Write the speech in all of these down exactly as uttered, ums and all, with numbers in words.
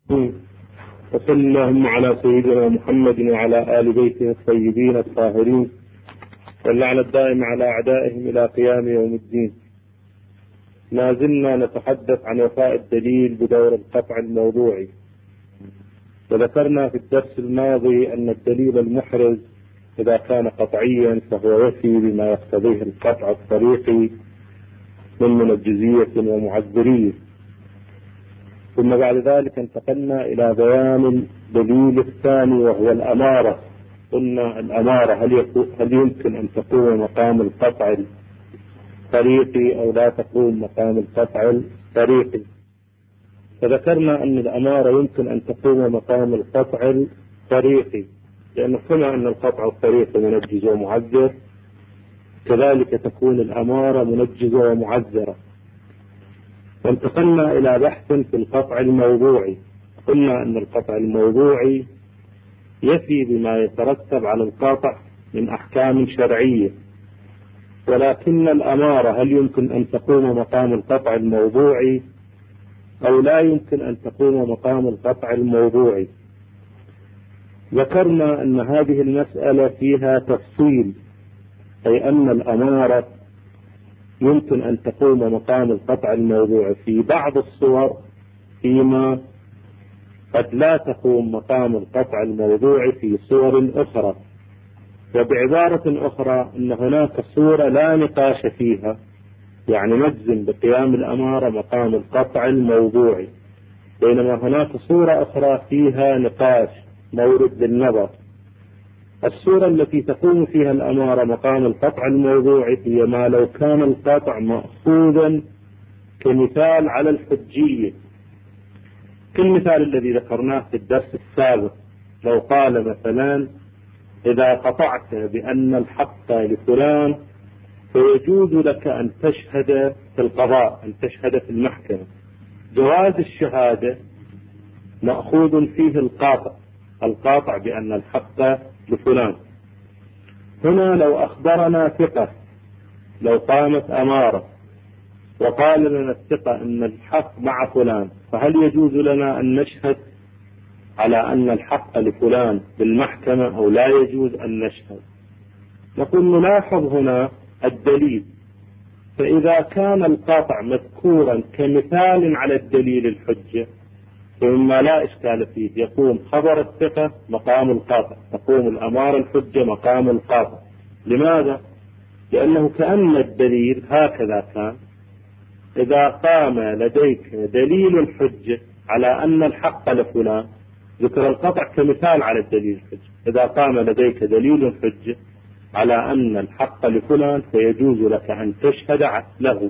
وصلى اللهم على سيدنا محمد وعلى آل بيته الطيبين الطاهرين واللعنة الدائمة على أعدائهم إلى قيام يوم الدين. ما زلنا نتحدث عن وفاء الدليل بدور القطع الموضوعي، وذكرنا في الدرس الماضي أن الدليل المحرز إذا كان قطعيا فهو يفي بما يقتضيه القطع الطريقي من منجزية ومعذرية. ثم بعد ذلك انتقلنا إلى بيان الدليل الثاني وهو الأمارة. قلنا الأمارة هل, هل يمكن أن تقوم مقام القطع الطريقي أو لا تقوم مقام القطع الطريقي؟ فذكرنا أن الأمارة يمكن أن تقوم مقام القطع الطريقي، لأنه كما أن القطع الطريقي منجز ومعذر كذلك تكون الأمارة منجزة ومعذرة. وانتقلنا إلى بحث في القطع الموضوعي. قلنا أن القطع الموضوعي يفي بما يترتب على القاطع من أحكام شرعية، ولكن الأمارة هل يمكن أن تقوم مقام القطع الموضوعي أو لا يمكن أن تقوم مقام القطع الموضوعي؟ ذكرنا أن هذه المسألة فيها تفصيل، أي أن الأمارة يمكن أن تقوم مقام القطع الموضوعي في بعض الصور، فيما قد لا تقوم مقام القطع الموضوعي في صور أخرى. وبعبارة أخرى أن هناك صورة لا نقاش فيها، يعني نجزم بقيام الأمارة مقام القطع الموضوعي، بينما هناك صورة أخرى فيها نقاش مورد للنظر. الصورة التي تقوم فيها الأمارة مقام القطع الموضوعي هي ما لو كان القطع مأخوذا كمثال على الحجية، كالمثال الذي ذكرناه في الدرس السابق. لو قال مثلا إذا قطعت بأن الحق لفلان فيجوز لك أن تشهد في القضاء، أن تشهد في المحكمة. جواز الشهادة مأخوذ فيه القاطع القاطع بأن الحق لفلان. هنا لو أخبرنا ثقة، لو قامت أمارة وقال لنا الثقة أن الحق مع فلان، فهل يجوز لنا أن نشهد على أن الحق لفلان بالمحكمة أو لا يجوز أن نشهد؟ نقول نلاحظ هنا الدليل، فإذا كان القاطع مذكورا كمثال على الدليل الحجة فمما لا إشكال فيه يقوم خبر الثقة مقام القاطع، تقوم الأمارة الحجة مقام القاطع. لماذا؟ لأنه كأن الدليل هكذا كان: إذا قام لديك دليل الحجة على أن الحق لفلان، ذكر القطع كمثال على الدليل الحجة. إذا قام لديك دليل الحجة على أن الحق لفلان فيجوز لك أن تشهد له.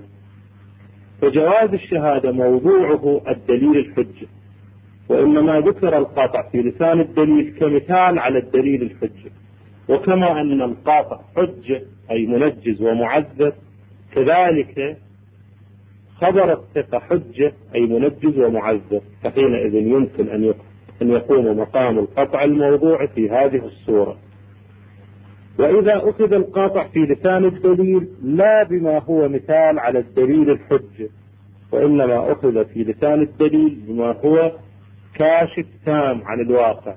فجواز الشهادة موضوعه الدليل الحجة، وإنما ذكر القاطع في لسان الدليل كمثال على الدليل الحجة. وكما أن القاطع حجة أي منجز ومعذر، كذلك خبر الثقة حجة أي منجز ومعذر، فحينئذ يمكن أن يقوم مقام القطع الموضوع في هذه الصورة. وإذا أخذ القاطع في لسان الدليل لا بما هو مثال على الدليل الحجة، وإنما أخذ في لسان الدليل بما هو كاشف تام عن الواقع،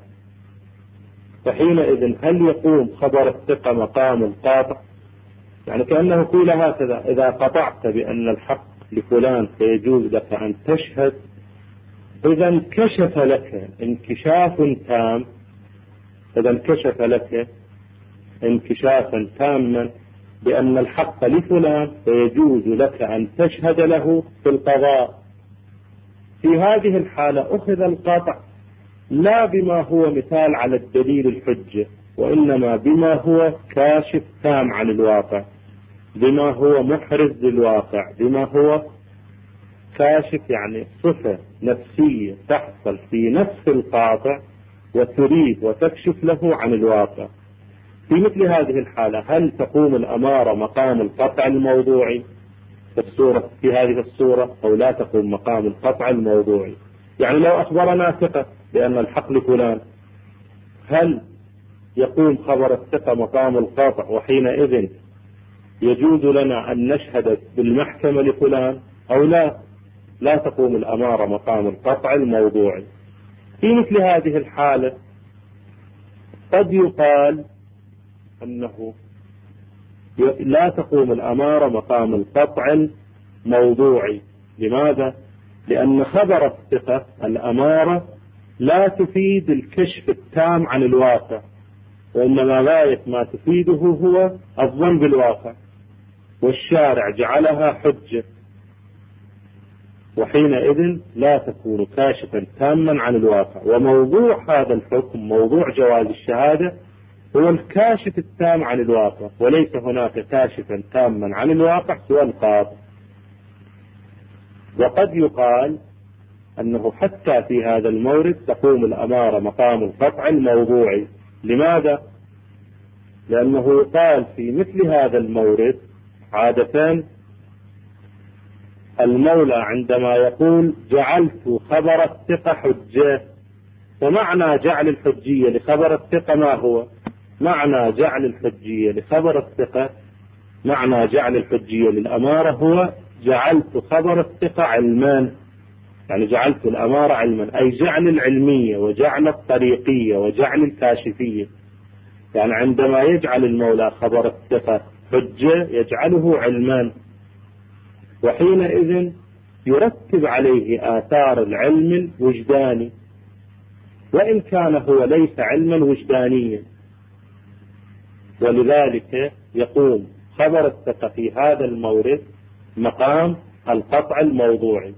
فحينئذ هل يقوم خبر الثقة مقام القاطع؟ يعني كأنه قيل هكذا: إذا قطعت بأن الحق لفلان فيجوز لك أن تشهد، إذا انكشف لك انكشاف تام، إذا انكشف لك انكشافا تاما بأن الحق لفلان فيجوز لك أن تشهد له في القضاء. في هذه الحالة أخذ القاطع لا بما هو مثال على الدليل الحجة، وإنما بما هو كاشف تام عن الواقع، بما هو محرز للواقع، بما هو كاشف، يعني صفة نفسية تحصل في نفس القاطع وتريد وتكشف له عن الواقع. في مثل هذه الحالة هل تقوم الأمارة مقام القطع الموضوعي في الصورة في هذه الصورة أو لا تقوم مقام القطع الموضوعي؟ يعني لو أخبرنا ثقة بأن الحق لفلان، هل يقوم خبر الثقة مقام القاطع وحينئذ يجوز لنا أن نشهد بالمحكمة لفلان أو لا؟ لا تقوم الأمارة مقام القطع الموضوعي. في مثل هذه الحالة قد يقال أنه لا تقوم الأمارة مقام القطع الموضوعي. لماذا؟ لأن خبر الثقة الأمارة لا تفيد الكشف التام عن الواقع، وإنما غاية ما تفيده هو الظن بالواقع، والشارع جعلها حجة، وحينئذ لا تكون كاشفا تاما عن الواقع. وموضوع هذا الحكم، موضوع جواز الشهادة، هو الكاشف التام عن الواقع، وليس هناك كاشفا تاما عن الواقع سوى القاطع. وقد يقال أنه حتى في هذا المورد تقوم الأمارة مقام القطع الموضوعي. لماذا؟ لأنه قال في مثل هذا المورد عادة المولى عندما يقول جعلت خبر الثقة حجة، ومعنى جعل الحجية لخبر الثقة ما هو؟ معنى جعل الحجية لخبر الثقة، معنى جعل الحجية للأمارة هو جعلت خبر الثقة علمان، يعني جعلت الأمارة علما، أي جعل العلمية وجعل الطريقية وجعل الكاشفية. يعني عندما يجعل المولى خبر الثقة حجة يجعله علمان، وحينئذ يرتب عليه آثار العلم الوجداني، وإن كان هو ليس علما وجدانيا. ولذلك يقوم خبر الثقة في هذا المورد مقام القطع الموضوعي،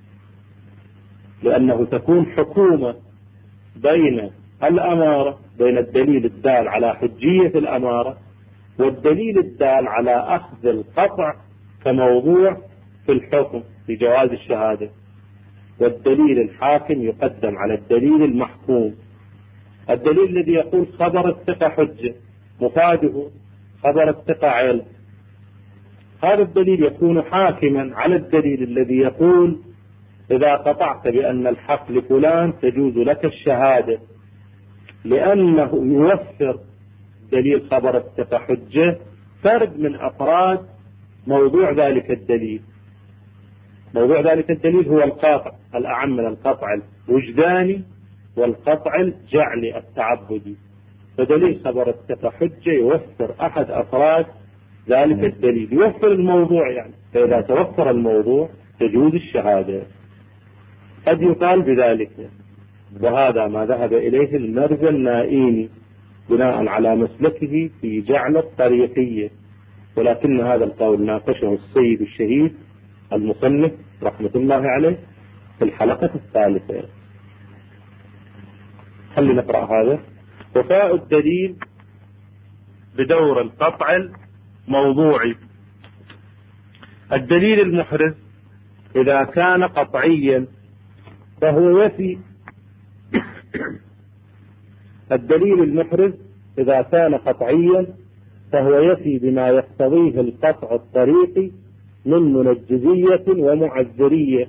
لأنه تكون حكومة بين الأمارة، بين الدليل الدال على حجية الأمارة والدليل الدال على أخذ القطع كموضوع في الحكم في جواز الشهادة. والدليل الحاكم يقدم على الدليل المحكوم. الدليل الذي يقول خبر الثقة حجة مفاده خبر الثقة علم، هذا الدليل يكون حاكما على الدليل الذي يقول إذا قطعت بأن الحق لفلان تجوز لك الشهادة، لأنه يوفر دليل خبر الثقة حجة فرد من أفراد موضوع ذلك الدليل. موضوع ذلك الدليل هو القاطع الأعم من القطع الوجداني والقطع الجعلي التعبدي. فدليل خبر الثقة حجة يوفر أحد أفراد ذلك الدليل، يوفر الموضوع، يعني فإذا توفر الموضوع تجوز الشهادة. قد يقال بذلك، وهذا ما ذهب إليه المرزا النائيني بناء على مسلكه في جعل الطريقية، ولكن هذا القول ناقشه السيد الشهيد المصنف رحمة الله عليه في الحلقة الثالثة. خلي نقرأ هذا. وفاء الدليل بدور القطع الموضوعي. الدليل المحرز إذا كان قطعيا فهو يفي الدليل المحرز إذا كان قطعيا فهو يفي بما يقتضيه القطع الطريقي من منجزية ومعذرية،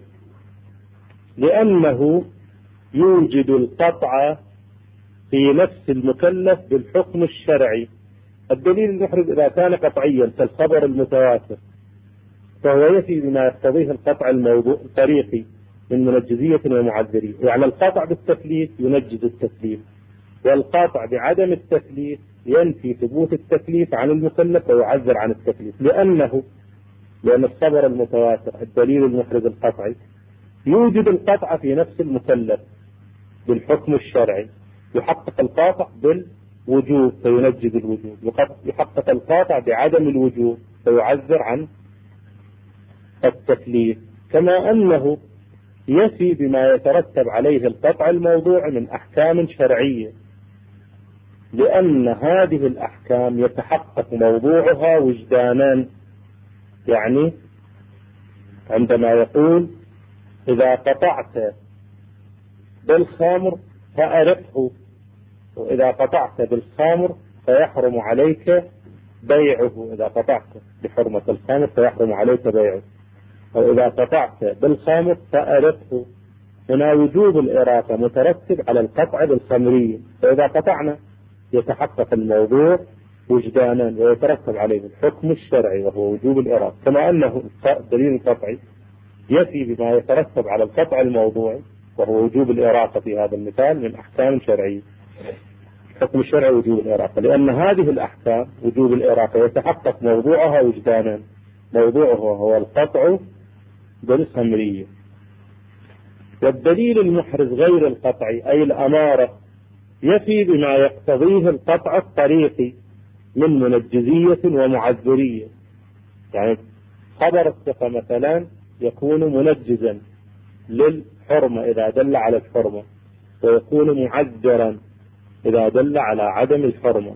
لأنه يوجد القطع في نفس المكلف بالحكم الشرعي. الدليل المحرز إذا كان قطعيا كالخبر المتواتر فهو يفي بما يقتضيه القطع الموضوع الطريقي من منجزية ومعذرية. يعني القطع بالتكليف ينجز التكليف، والقطع بعدم التكليف ينفي ثبوت التكليف عن المكلف ويعذر عن التكليف، لأنه لأن الخبر المتواتر الدليل المحرز القطعي يوجد القطع في نفس المكلف بالحكم الشرعي، يحقق القاطع بالوجوب فينجز الوجوب، يحقق القاطع بعدم الوجوب فيعذر عن التكليف، كما أنه يفي بما يترتب عليه القطع الموضوع من أحكام شرعية، لأن هذه الأحكام يتحقق موضوعها وجدانا. يعني عندما يقول إذا قطعت بالخمر فأرقه، وإذا قطعت بالخمر فيحرم عليك بيعه، إذا قطعت بحرمة الخمر فيحرم عليك بيعه، أو إذا قطعت بالخمر فأرقه. هنا وجوب الإراقة مترتب على القطع بالخمرية، فإذا قطعنا يتحقق الموضوع وجدانا ويترتب عليه الحكم الشرعي وهو وجوب الإراقة، كما أنه الدليل القطعي يفي بما يترتب على القطع الموضوعي وهو وجوب الإراقة في هذا المثال من أحكام شرعية. حكم الشرع وجوب الإراقة، لأن هذه الأحكام وجوب الإراقة يتحقق موضوعها وجدانا. موضوعه هو القطع بالخمرية، والدليل المحرز غير القطع أي الأمارة يفي بما يقتضيه القطع الطريقي من منجزية ومعذرية. يعني خبر الثقة مثلا يكون منجزا للحرمة إذا دل على الحرمة، ويكون معذرا إذا دل على عدم الحرمة.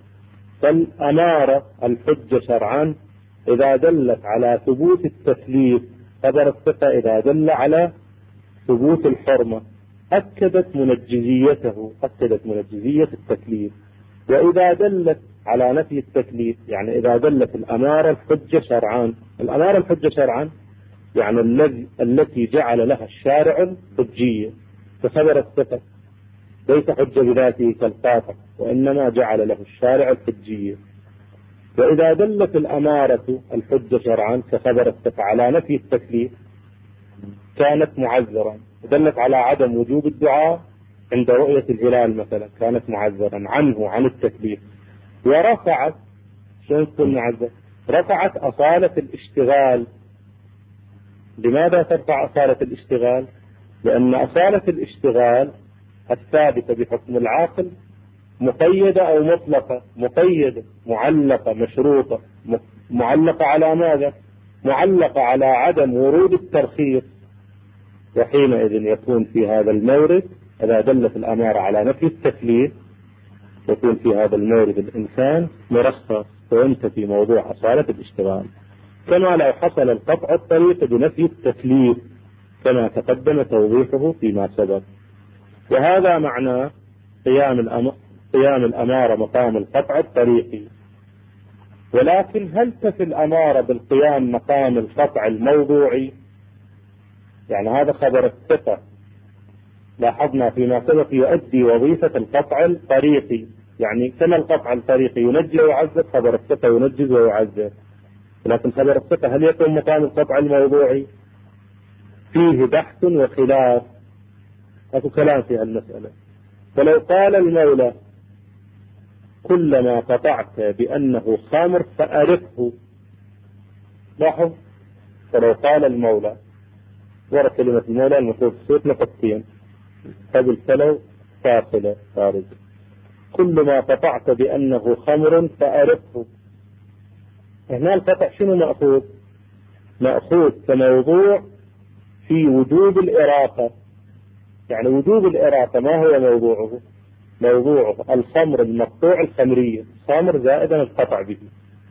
فالأمارة الحجة شرعا إذا دلت على ثبوت التكليف، خبر الثقة إذا دل على ثبوت الحرمة أكدت منجزيته، أكدت منجزية التكليف. وإذا دلت على نفي التكليف، يعني إذا دلت الأمارة الحجة شرعا، الأمارة الحجة شرعا يعني الذي التي جعل لها الشارع حجية، فخبر الثقة ليس حجة بذاته كالقاطع، وإنما جعل له الشارع الحجية. وإذا دلت الأمارة الحجة شرعا كخبر الثقة على نفي التكليف كانت معذرا، دلت على عدم وجوب الدعاء عند رؤية الهلال مثلا كانت معذرا عنه عن التكليف. ورفعت شو تكون معذر؟ رفعت أصالة الاشتغال. لماذا ترفع أصالة الاشتغال؟ لأن أصالة الاشتغال الثابتة بحكم العاقل مقيدة أو مطلقة؟ مقيدة، معلقة، مشروطة. معلقة على ماذا؟ معلقة على عدم ورود الترخيص. وحينئذ يكون في هذا المورد إذا دلت الأمارة على نفي التكليف يكون في هذا المورد الإنسان مرخص وينتفي موضوع أصالة الاشتغال، كما لو حصل القطع الطريق بنفي التكليف كما تقدم توضيحه فيما سبق. وهذا معنى قيام الأمر قيام الأمارة مقام القطع الطريقي. ولكن هل تفي الأمارة بالقيام مقام القطع الموضوعي؟ يعني هذا خبر الثقة لاحظنا فيما سبق يؤدي وظيفة القطع الطريقي، يعني كما القطع الطريقي ينجي ويعذب، خبر الثقة ينجز ويعذب. لكن خبر الثقة هل يكون مقام القطع الموضوعي؟ فيه بحث وخلاف، أكو كلام في المسألة. فلو قال المولى كلما قطعت بأنه خامر فأرفه، لاحظ، فلو قال المولى، ورد كلمة المولى المفروض صوت نقطتين قبل فلو فاصلة خارج، كلما قطعت بأنه خمر فأرفه. هنا القطع شنو مأخوذ؟ مأخوذ كموضوع في وجوب الإراقة. يعني وجوب الإراقة ما هو موضوعه؟ موضوعه الخمر المقطوع الخمرية، خمر زائدا القطع به.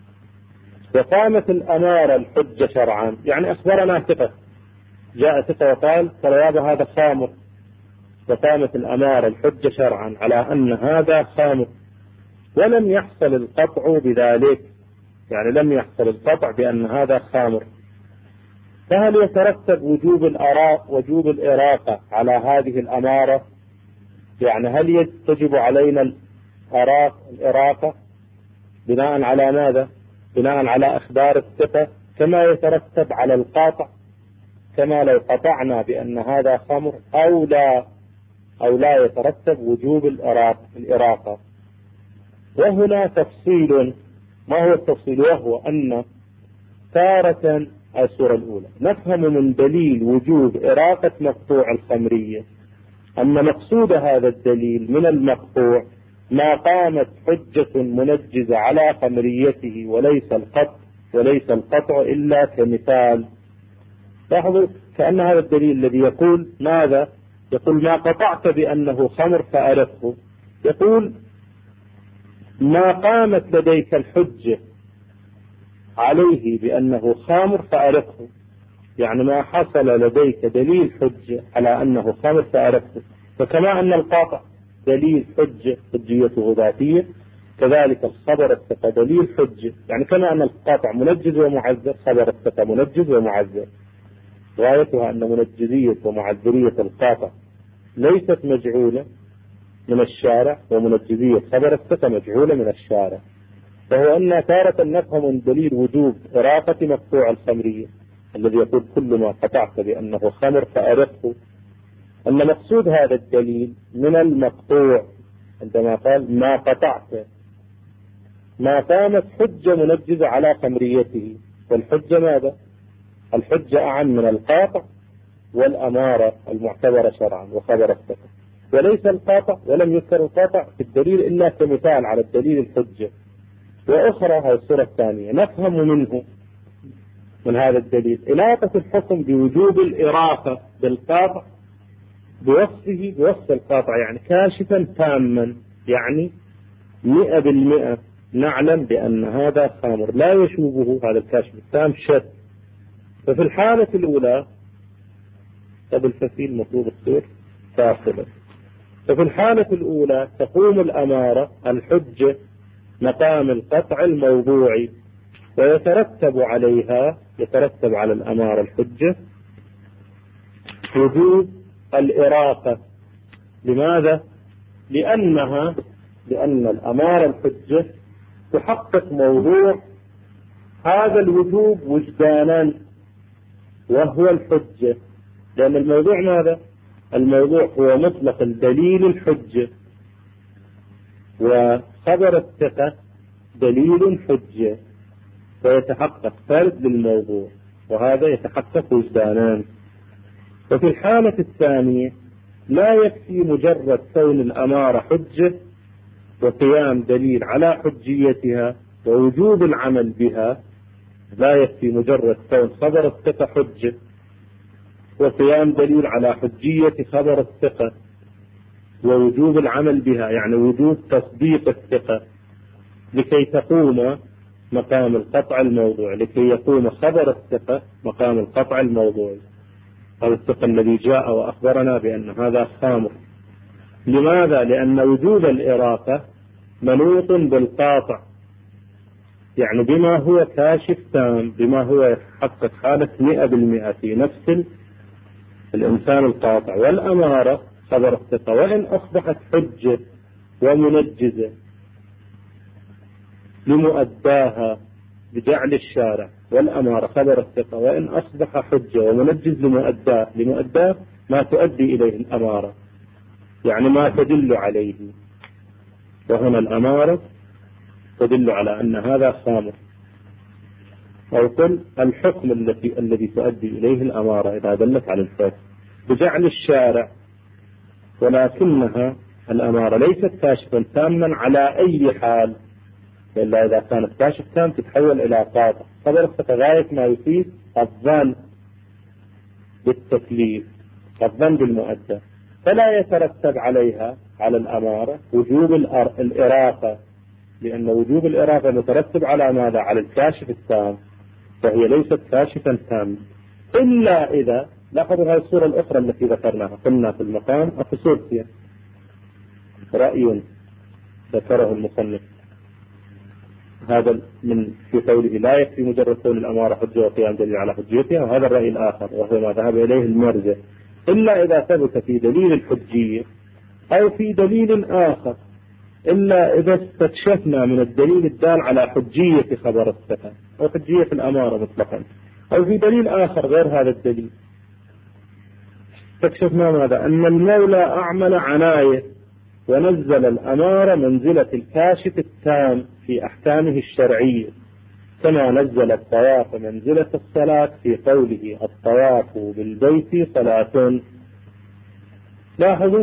وقامت الأمارة الحجة شرعا، يعني أخبرنا ثقة، جاء ثقة وقال ترى هذا خامر، وقامت الأمارة الحجة شرعا على أن هذا خامر، ولم يحصل القطع بذلك، يعني لم يحصل القطع بأن هذا خامر. فهل يترتب وجوب الأراء وجوب الإراقة على هذه الأمارة؟ يعني هل تجب علينا الأراق الإراقة بناء على ماذا؟ بناء على أخبار الثقة كما يترتب على القاطع، كما لو قطعنا بأن هذا خمر، أو لا أو لا يترتب وجوب الإراقة. وهنا تفصيل. ما هو التفصيل؟ وهو أن تارة الصورة الأولى نفهم من دليل وجوب إراقة مقطوع الخمرية أن مقصود هذا الدليل من المقطوع ما قامت حجة منجزة على خمريته، وليس القطع وليس القطع إلا كمثال. لاحظوا كأن هذا الدليل الذي يقول ماذا؟ يقول ما قطعت بأنه خمر فأرفه، يقول ما قامت لديك الحجة عليه بأنه خمر فأرفه، يعني ما حصل لديك دليل حجة على أنه خمر فأرفه. فكما أن القاطع دليل حجة حجيته ذاتية، كذلك الخبر الثقة دليل حجة، يعني كما أن القاطع منجز ومعذر، خبر الثقة منجز ومعذر. غايتها أن منجزية ومعذرية القاطع ليست مجعولة من الشارع، ومنجزية خبر الثقة مجعولة من الشارع. فهو أن تارة نفهم من دليل وجوب إراقة مقطوع الخمرية الذي يقول كل ما قطعت بأنه خمر فأرفه، أن مقصود هذا الدليل من المقطوع، عندما قال ما قطعت، ما قامت حجة منجزة على خمريته. والحجة ماذا؟ الحجة أعم من القاطع والأمارة المعتبرة شرعا وخبر الثقة، وليس القاطع ولم يذكر القاطع في الدليل إلا كمثال على الدليل الحجة. وأخرى هذه الصورة الثانية نفهم منه من هذا الدليل إلاقة الحكم بوجوب الإراقة بالقاطع بوصفه بوصف القاطع، يعني كاشفا تاما، يعني مئة بالمئة نعلم بأن هذا خامر لا يشوبه هذا الكاشف التام شد. ففي الحالة الأولى قبل فسيل مطلوب الصور فاصلة. ففي الحالة الأولى تقوم الأمارة الحجة مقام القطع الموضوعي، ويترتب عليها يترتب على الأمارة الحجة وجوب الإراقة. لماذا؟ لأنها لأن الأمارة الحجة تحقق موضوع هذا الوجوب وجدانا وهو الحجة. لأن الموضوع ماذا؟ الموضوع هو مطلق الدليل الحجة، وخبر الثقة دليل حجة، فيتحقق فرد للموضوع، وهذا يتحقق وجدانان. وفي الحالة الثانية لا يكفي مجرد كون الأمارة حجة وقيام دليل على حجيتها ووجوب العمل بها، لا يكفي مجرد كون خبر الثقة حجة وقيام دليل على حجية خبر الثقة ووجوب العمل بها، يعني وجوب تصديق الثقة لكي تقوم مقام القطع الموضوع، لكي يقوم خبر الثقة مقام القطع الموضوعي. هذا الثقة الذي جاء وأخبرنا بأن هذا خامر. لماذا؟ لأن وجوب الإراقة منوط بالقاطع، يعني بما هو كاشف تام، بما هو يحقق حالة مئة بالمئة في نفس الإنسان القاطع. والأمارة خبر الثقة وإن أصبحت حجة ومنجزة لمؤداها بجعل الشارع، والأمارة خبر الثقة وإن أصبح حجة ومنجز لمؤداه لمؤداه ما تؤدي إليه الأمارة، يعني ما تدل عليه. وهنا الأمارة تدل على أن هذا خامر، أو قل الحكم الذي الذي تؤدي إليه الأمارة إذا دلت على الفاسد بجعل الشارع. ولكنها الأمارة ليست كاشفا تاما على أي حال، إلا إذا كانت كاشف تام تتحول إلى قاطع. خبر الثقة غاية ما يفيد الظن بالتكليف، الظن بالمؤدى، فلا يترتب عليها على الأمارة وجوب الإراقة، لأن وجوب الإراقة مترتب على ماذا؟ على الكاشف التام، فهي ليست كاشفا تاما. إلا إذا لاحظوا هذه الصورة الأخرى التي ذكرناها، قلنا في المقام الخصوصية رأي ذكره المصنف هذا من في قوله لا يكفي مجرد كون الأمارة حجة وقيام دليل على حجيتها، وهذا الرأي الآخر وهو ما ذهب إليه المرجع. إلا إذا ثبت في دليل الحجية أو في دليل آخر، إلا إذا استكشفنا من الدليل الدال على حجية خبر الثقة أو حجية الأمارة مطلقا، أو في دليل آخر غير هذا الدليل، استكشفنا ماذا؟ أن المولى أعمل عناية ونزل الأمارة منزلة الكاشف التام في أحكامه الشرعية، كما نزل الطواف منزلة الصلاة في قوله الطواف بالبيت صلاة. لاحظوا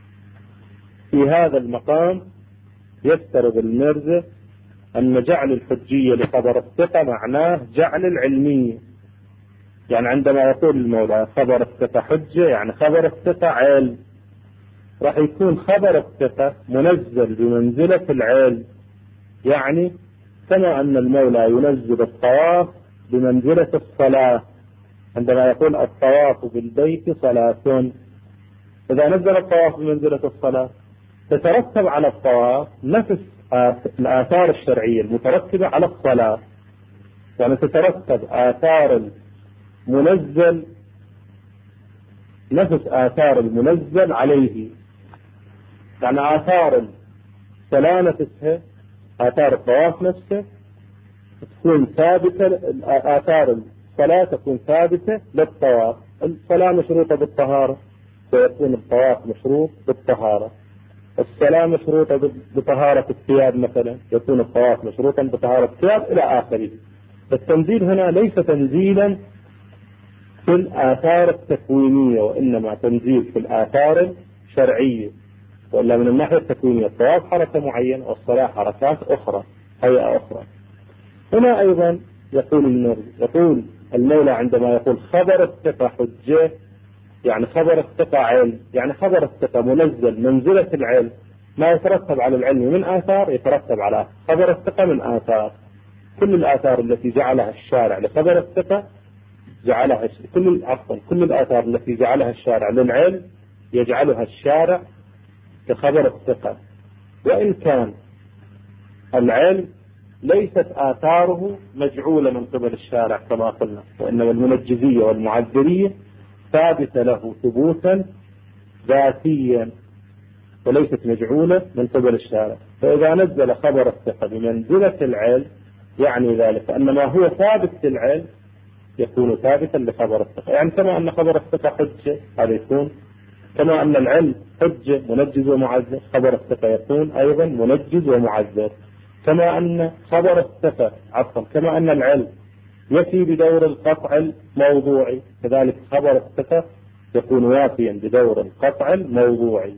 في هذا المقام يفترض المرجع أن جعل الحجية لخبر الثقة معناه جعل العلمية، يعني عندما يقول المولى خبر الثقة حجة يعني خبر الثقة علم، راح يكون خبر الثقة منزل بمنزلة العلم، يعني كما أن المولى ينزل الطواف بمنزلة الصلاة عندما يقول الطواف بالبيت صلاة. إذا نزل الطواف بمنزلة الصلاة تترتب على الطواف نفس الآثار الشرعية المترتبة على الصلاة، يعني تترتب آثار المنزل نفس آثار المنزل عليه، يعني آثار الصلاة نفسها آثار الطواف نفسه تكون ثابتة، آثار الصلاة تكون ثابتة للطواف. الصلاة مشروطة بالطهارة، ويكون الطواف مشروط بالطهارة. الصلاة مشروطة بطهارة الثياب مثلا، يكون الطواف مشروطا بطهارة الثياب إلى آخره. التنزيل هنا ليس تنزيلا في الآثار التكوينية، وإنما تنزيل في الآثار الشرعية. وإلا من الناحية التكوينية الطواف حركة معينة والصلاة حركات أخرى، هيئة أخرى. هنا أيضا يقول النبي يقول المولى عندما يقول خبر الثقة حجة، يعني خبر الثقة علم، يعني خبر الثقة منزل منزلة العلم. ما يترتب على العلم من آثار يترتب على خبر الثقة من آثار. كل الآثار التي جعلها الشارع لخبر الثقة جعلها كل عفوا كل الآثار التي جعلها الشارع للعلم يجعلها الشارع كخبر الثقة، وإن كان العلم ليست آثاره مجعولة من قبل الشارع كما قلنا، وإنما المنجزية والمعذرية ثابتة له ثبوتا ذاتيا وليست مجعولة من قبل الشارع. فإذا نزل خبر الثقة بمنزلة العلم يعني ذلك أن ما هو ثابت للعلم يكون ثابتا لخبر الثقة. يعني كما أن خبر الثقة حجة هذا يكون، كما أن العلم حجة منجز ومعذر، خبر الثقة يكون أيضا منجز ومعذر. كما أن خبر الثقة عفوا كما أن العلم يفي بدور القطع الموضوعي، كذلك خبر الثقة يكون وافيا بدور القطع الموضوعي.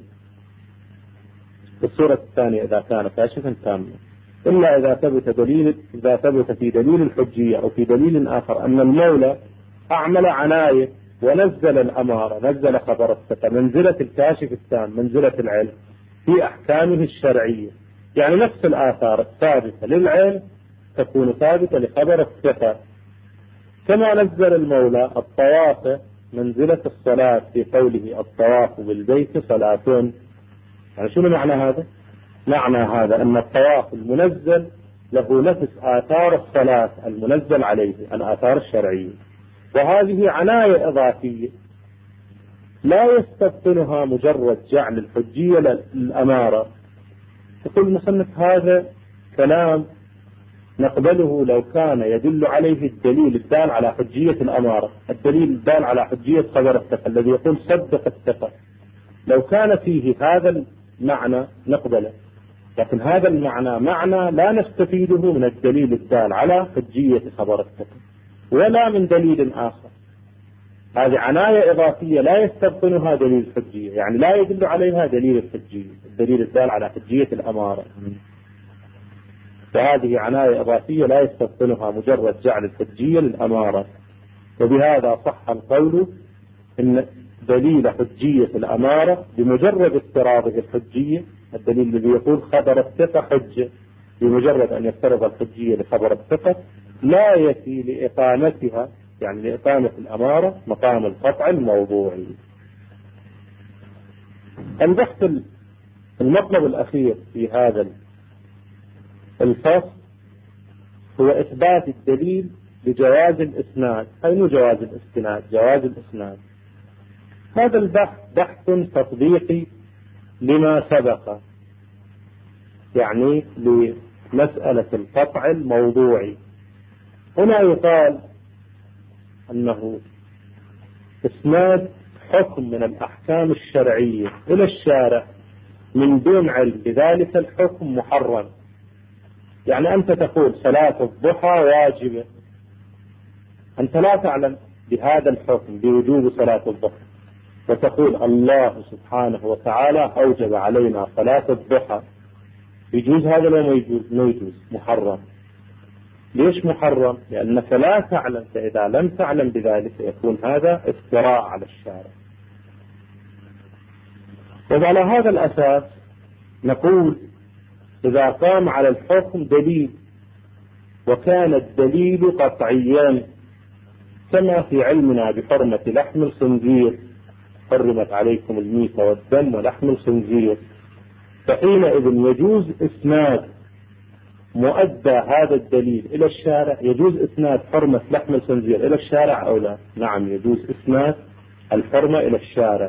الصورة الثانية إذا كان كاشفا تاما، إلا إذا ثبت دليل إذا ثبت في دليل الحجية أو في دليل آخر أن المولى أعمل عناية ونزل الأمارة، نزل خبر الثقة منزلة الكاشف التام منزلة العلم في أحكامه الشرعية. يعني نفس الآثار الثابتة للعلم تكون ثابتة لخبر الثقة. كما نزل المولى الطواف منزلة الصلاة في قوله الطواف بالبيت صلاة. يعني شنو معنى هذا؟ معنى هذا أن الطواف المنزل له نفس آثار الصلاة المنزل عليه الآثار الشرعية، وهذه عناية إضافية لا يستبطنها مجرد جعل الحجية للأمارة. يقول المصنف هذا كلام نقبله لو كان يدل عليه الدليل الدال على حجية الأمارة، الدليل الدال على حجية خبر الثقة الذي يقول صدق الثقة، لو كان فيه هذا المعنى نقبله. لكن هذا المعنى معنى لا نستفيده من الدليل الدال على حجية خبر الثقة ولا من دليل آخر. هذه عناية إضافية لا يستبطنها دليل الحجية، يعني لا يدل عليها دليل الحجية، الدليل الدال على حجية الأمارة. فهذه عناية إضافية لا يستبطنها مجرد جعل الحجية للأمارة. وبهذا صح القول إن دليل حجية الأمارة بمجرد افتراضه الحجية، الدليل الذي يقول خبر الثقة حجة بمجرد أن يفترض الحجية لخبر الثقة لا يفي لإقامتها، يعني لإقامة الأمارة مقام القطع الموضوعي. البحث المطلب الأخير في هذا الفصل هو إثبات الدليل لجواز الإسناد، أي مو جواز الاستناد، جواز الإسناد. هذا البحث بحث تطبيقي لما سبق، يعني لمسألة القطع الموضوعي. هنا يقال أنه إسناد حكم من الأحكام الشرعية إلى الشارع من دون علم بذلك الحكم محرم. يعني أنت تقول صلاة الضحى واجبة، أنت لا تعلم بهذا الحكم بوجوب صلاة الضحى، وتقول الله سبحانه وتعالى أوجب علينا صلاة الضحى، يجوز هذا ولا ما يجوز؟ ما يجوز، محرم. ليش محرم؟ لأنك لا تعلم، فإذا لم تعلم بذلك يكون هذا افتراء على الشارع. وعلى هذا الأساس نقول إذا قام على الحكم دليل وكان الدليل قطعيا، كما في علمنا بحرمة لحم الخنزير، حرمت عليكم الميتة والدم ولحم الخنزير، فحينئذ يجوز إسناد مؤدى هذا الدليل إلى الشارع، يجوز إسناد حرمة لحم الخنزير إلى الشارع أو لا؟ نعم، يجوز إسناد الحرمة إلى الشارع.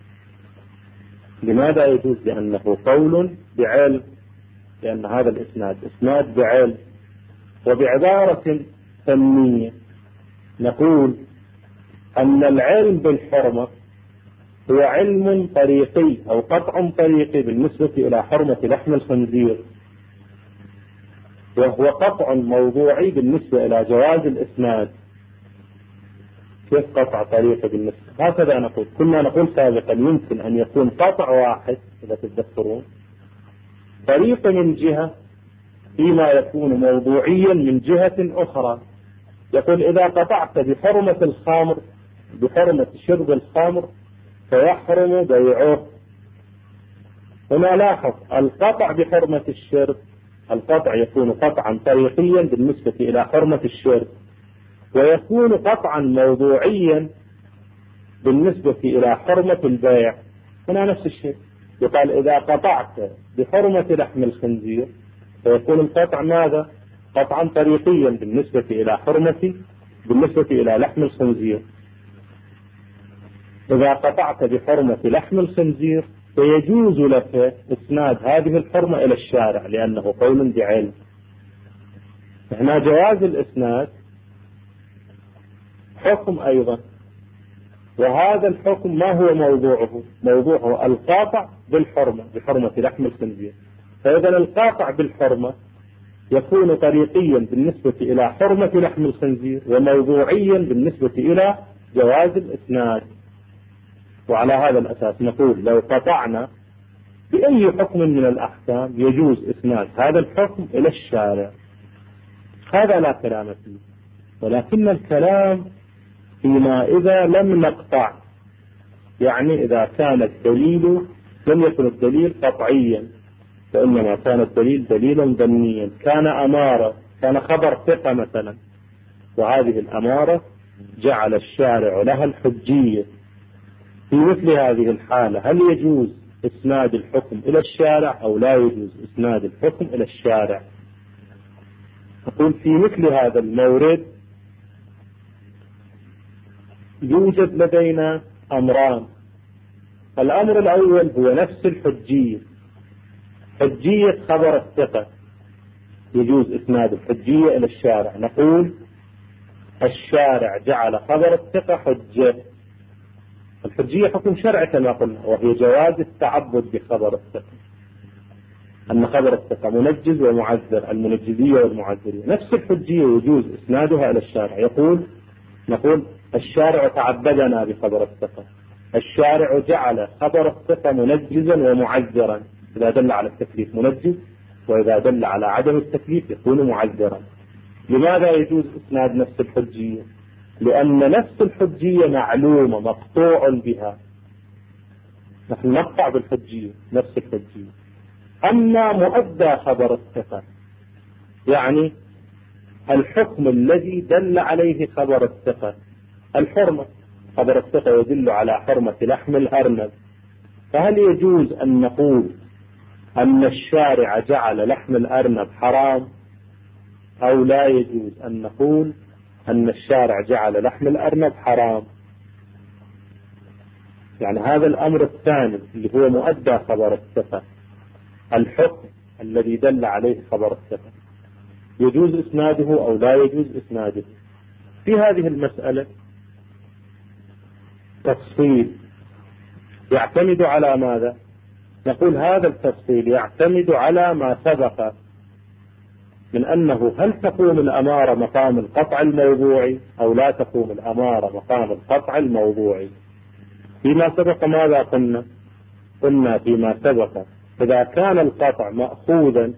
لماذا يجوز؟ لأنه قول بعلم، لأن هذا الإسناد إسناد بعلم. وبعبارة فنية نقول أن العلم بالحرمة هو علم طريقي أو قطع طريقي بالنسبة إلى حرمة لحم الخنزير، وهو قطع موضوعي بالنسبة إلى جواز الإسناد. كيف قطع طريقي بالنسبة؟ هكذا نقول. كنا نقول سابقا يمكن أن يكون قطع واحد إذا تتذكرون، طريق من جهة، فيما يكون موضوعيا من جهة أخرى. يقول إذا قطعت بحرمة الخمر، بحرمة شرب الخمر، فيحرم بيعه. هنا لاحظ القطع بحرمة الشرب، القطع يكون قطعا طريقيا بالنسبة إلى حرمة الشرب، ويكون قطعا موضوعيا بالنسبة إلى حرمة البيع. هنا نفس الشيء، يقال إذا قطعت بحرمة لحم الخنزير فيكون القطع ماذا؟ قطعا طريقيا بالنسبة إلى حرمة، بالنسبة إلى لحم الخنزير. إذا قطعت بحرمة لحم الخنزير فيجوز لك إسناد هذه الحرمة إلى الشارع لأنه قول بعلم. هنا جواز الإسناد حكم أيضا، وهذا الحكم ما هو موضوعه؟ موضوعه القاطع بالحرمة، بحرمة لحم الخنزير. فإذا القاطع بالحرمة يكون طريقيا بالنسبة إلى حرمة لحم الخنزير، وموضوعيا بالنسبة إلى جواز الإسناد. وعلى هذا الأساس نقول لو قطعنا بأي حكم من الأحكام يجوز إسناد هذا الحكم إلى الشارع، هذا لا كلام فيه. ولكن الكلام فيما إذا لم نقطع، يعني إذا كان الدليل لم يكن الدليل قطعيا، فإنما كان الدليل دليلا ظنيا، كان أمارة، كان خبر ثقة مثلا، وهذه الأمارة جعل الشارع لها الحجية. في مثل هذه الحالة هل يجوز إسناد الحكم إلى الشارع أو لا يجوز إسناد الحكم إلى الشارع؟ أقول في مثل هذا المورد يوجد لدينا أمران. الأمر الأول هو نفس الحجية، حجية خبر الثقة، يجوز إسناد الحجية إلى الشارع. نقول الشارع جعل خبر الثقة حجة. الحجية حكم شرعي كما قلنا، وهي جواز التعبد بخبر الثقة، أن خبر الثقة منجز ومعذر، المنجزية والمعذرية. نفس الحجية يجوز إسنادها إلى الشارع. يقول نقول الشارع تعبدنا بخبر الثقة، الشارع جعل خبر الثقة منجزا ومعذرا. إذا دل على التكليف منجز، وإذا دل على عدم التكليف يكون معذرا. لماذا يجوز إسناد نفس الحجية؟ لأن نفس الحجية معلومة مقطوع بها، نحن نقطع بالحجية نفس الحجية. أما مؤدى خبر الثقة، يعني الحكم الذي دل عليه خبر الثقة، الحرمة، خبر الثقة يدل على حرمة لحم الأرنب، فهل يجوز أن نقول أن الشارع جعل لحم الأرنب حرام، أو لا يجوز أن نقول أن الشارع جعل لحم الأرنب حرام؟ يعني هذا الأمر الثاني اللي هو مؤدى خبر الثقة، الحكم الذي دل عليه خبر الثقة، يجوز إسناده أو لا يجوز إسناده؟ في هذه المسألة تفصيل يعتمد على ماذا؟ نقول هذا التفصيل يعتمد على ما سبق من أنه هل تقوم الأمارة مقام القطع الموضوعي أو لا تقوم الأمارة مقام القطع الموضوعي. فيما سبق ماذا قلنا؟ قلنا فيما سبق إذا كان القطع مأخوذا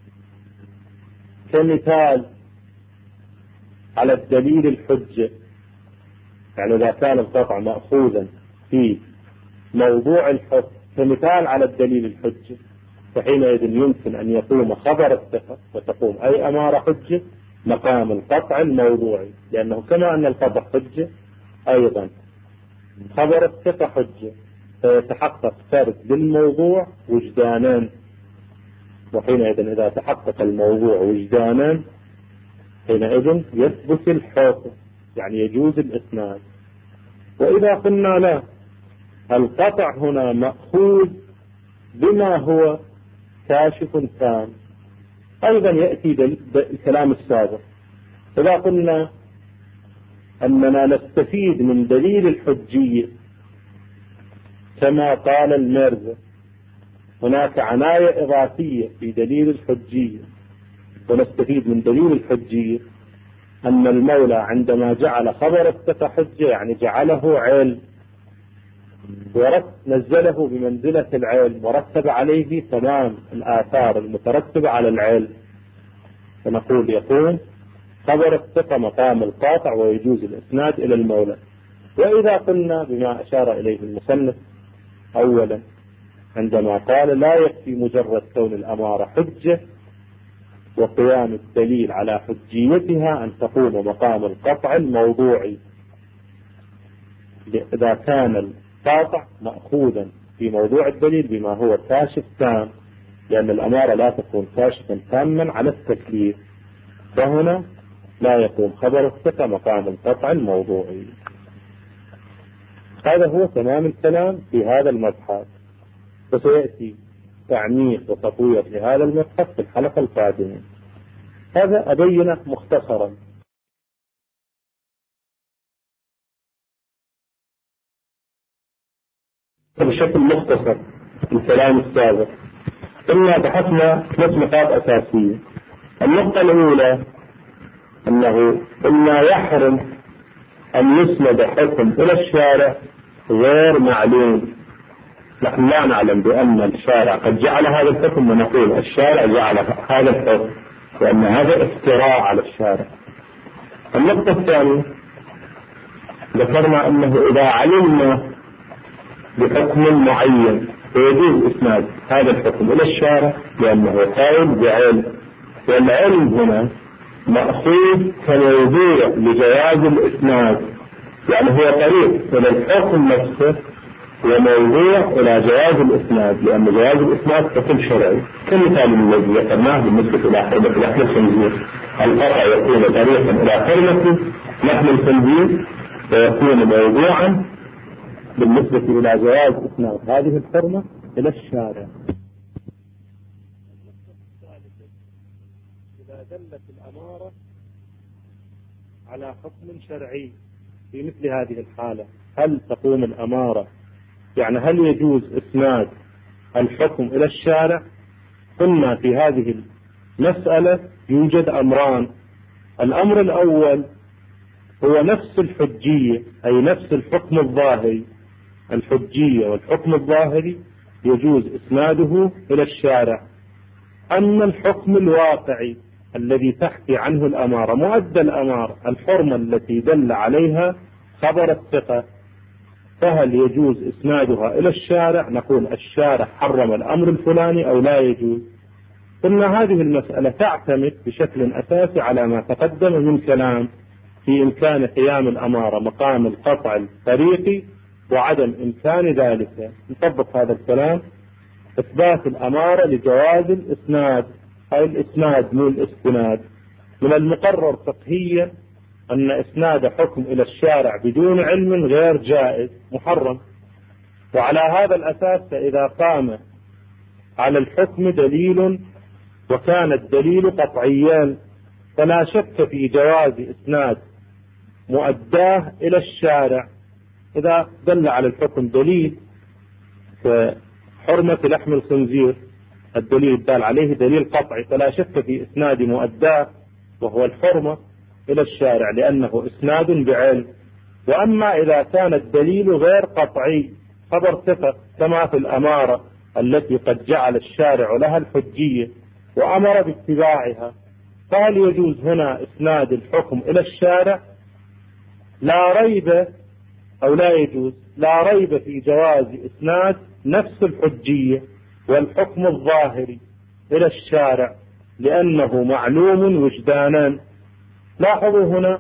كمثال على الدليل الحجة، يعني إذا كان القطع مأخوذا في موضوع الحكم كمثال على الدليل الحجة، فحينئذ يمكن أن يقوم خبر الثقة وتقوم أي أمارة حجة مقام القطع الموضوعي، لأنه كما أن القطع حجة أيضا خبر الثقة حجة، فيتحقق فرد للموضوع وجدانا، وحينئذ إذا تحقق الموضوع وجدانا حينئذ يثبت الحكم، يعني يجوز الإسناد. وإذا قلنا لا، القطع هنا مأخوذ بما هو كاشف تام، أيضا يأتي الكلام السابق. إذا قلنا أننا نستفيد من دليل الحجية كما قال الميرزا. هناك عناية إضافية في دليل الحجية، ونستفيد من دليل الحجية أن المولى عندما جعل خبر الثقة حجة يعني جعله علم، ونزله بمنزلة العلم ورتب عليه تمام الآثار المترتبة على العلم، فنقول يقوم خبر الثقة مقام القاطع ويجوز الإسناد إلى المولى. وإذا قلنا بما أشار إليه المصنف أولا عندما قال لا يكفي مجرد كون الأمارة حجة وقيام الدليل على حجيتها أن تقوم مقام القطع الموضوعي، إذا كان القاطع مأخوذا في موضوع الدليل بما هو كاشف تام، لأن الأمارة لا تكون كاشفا تاما على التكليف، فهنا لا يقوم خبر الثقة مقام القطع الموضوعي. هذا هو تمام الكلام في هذا المبحث، وسيأتي تعميق وتطوير لهذا المبحث في الحلقة القادمة. هذا أبينه مختصرا. بشكل مختصر الكلام السابق إنا بحثنا ثلاث نقاط أساسية. النقطة الأولى أنه إما يحرم أن يسند حكم إلى الشارع غير معلوم. نحن لا نعلم بأن الشارع قد جعل هذا الحكم، ونقول الشارع جعل هذا الحكم، وأن هذا افتراء على الشارع. النقطة الثانية ذكرنا أنه إذا علمنا بحكم معين فيجوز إسناد هذا الحكم إلى الشارع لأنه قائل بعلم، والعلم هنا مأخوذ كموضوع لجواز الإسناد، يعني هو طريق إلى الحكم نفسه وموضوع إلى جواز الإسناد، لأن جواز الإسناد حكم شرعي كالمثال الذي ذكرناه بالنسبة إلى حرمة لحم الخنزير. القطع يكون طريقا إلى حرمة لحم الخنزير ويكون موضوعا بالنسبة إلى جواز إسناد هذه الحرمة إلى الشارع. إذا دلت الأمارة على حكم شرعي في مثل هذه الحالة هل تقوم الأمارة؟ يعني هل يجوز إسناد الحكم إلى الشارع؟ قلنا في هذه المسألة يوجد أمران. الأمر الأول هو نفس الحجية، أي نفس الحكم الظاهري. الحجية والحكم الظاهري يجوز إسناده إلى الشارع. أما الحكم الواقعي الذي تحكي عنه الأمارة، مؤدى الأمارة الحرمة التي دل عليها خبر الثقة، فهل يجوز إسنادها إلى الشارع؟ نقول الشارع حرم الأمر الفلاني أو لا يجوز. قلنا هذه المسألة تعتمد بشكل أساسي على ما تقدم من كلام في إمكان قيام الأمارة مقام القطع الطريقي وعدم إمكان ذلك. نطبق هذا الكلام. إثبات الأمارة لجواز الإسناد، أي الإسناد مو الاستناد. من المقرر فقهيا أن إسناد حكم إلى الشارع بدون علم غير جائز، محرم. وعلى هذا الأساس فإذا قام على الحكم دليل وكان الدليل قطعيا فلا شك في جواز إسناد مؤداه إلى الشارع. إذا دل على الحكم دليل كحرمة لحم الخنزير، الدليل الدال عليه دليل قطعي، فلا شك في إسناد مؤداه وهو الحرمة إلى الشارع لأنه إسناد بعلم. وأما إذا كان الدليل غير قطعي خبر ثقة كما في الأمارة التي قد جعل الشارع لها الحجية وأمر باتباعها، فهل يجوز هنا إسناد الحكم إلى الشارع؟ لا ريب، أو لا يجوز، لا ريب في جواز إسناد نفس الحجية والحكم الظاهري إلى الشارع لأنه معلوم وجدانا. لاحظوا هنا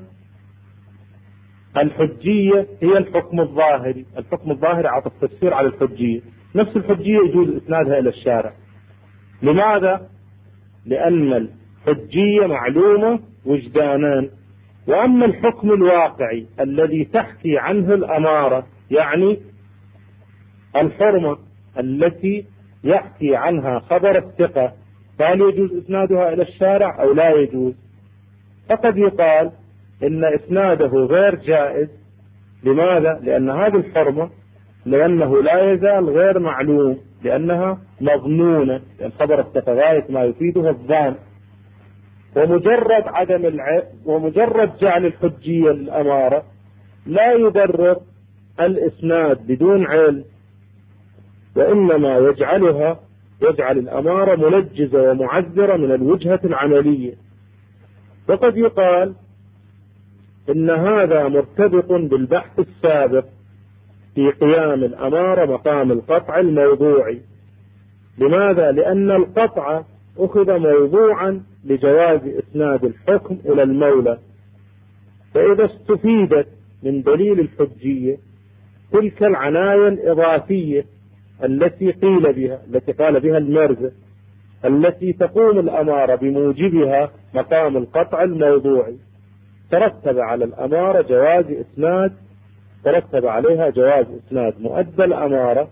الحجية هي الحكم الظاهري، الحكم الظاهري عطى التفسير على الحجية، نفس الحجية يجوز إسنادها إلى الشارع. لماذا؟ لأن الحجية معلومة وجدانا. وأما الحكم الواقعي الذي تحكي عنه الأمارة، يعني الحرمة التي يحكي عنها خبر الثقة، فهل يجوز إسنادها إلى الشارع أو لا يجوز؟ فقد يقال إن إسناده غير جائز. لماذا؟ لأن هذه الحرمة لأنه لا يزال غير معلوم، لأنها مضمونة، لأن خبر الثقة غاية ما يفيده الظان. ومجرد عدم الع... ومجرد جعل الحجية للأمارة لا يبرر الإسناد بدون علم، وإنما يجعلها يجعل الأمارة منجزة ومعذرة من الوجهة العملية. وقد يقال إن هذا مرتبط بالبحث السابق في قيام الأمارة مقام القطع الموضوعي. لماذا؟ لأن القطع أخذ موضوعا لجواز إسناد الحكم إلى المولى، فإذا استفيدت من دليل الحجية تلك العناية الإضافية التي قيل بها التي قال بها المرزة، التي تقوم الأمارة بموجبها مقام القطع الموضوعي، ترتب على الأمارة جواز إسناد ترتب عليها جواز إسناد مؤدى الأمارة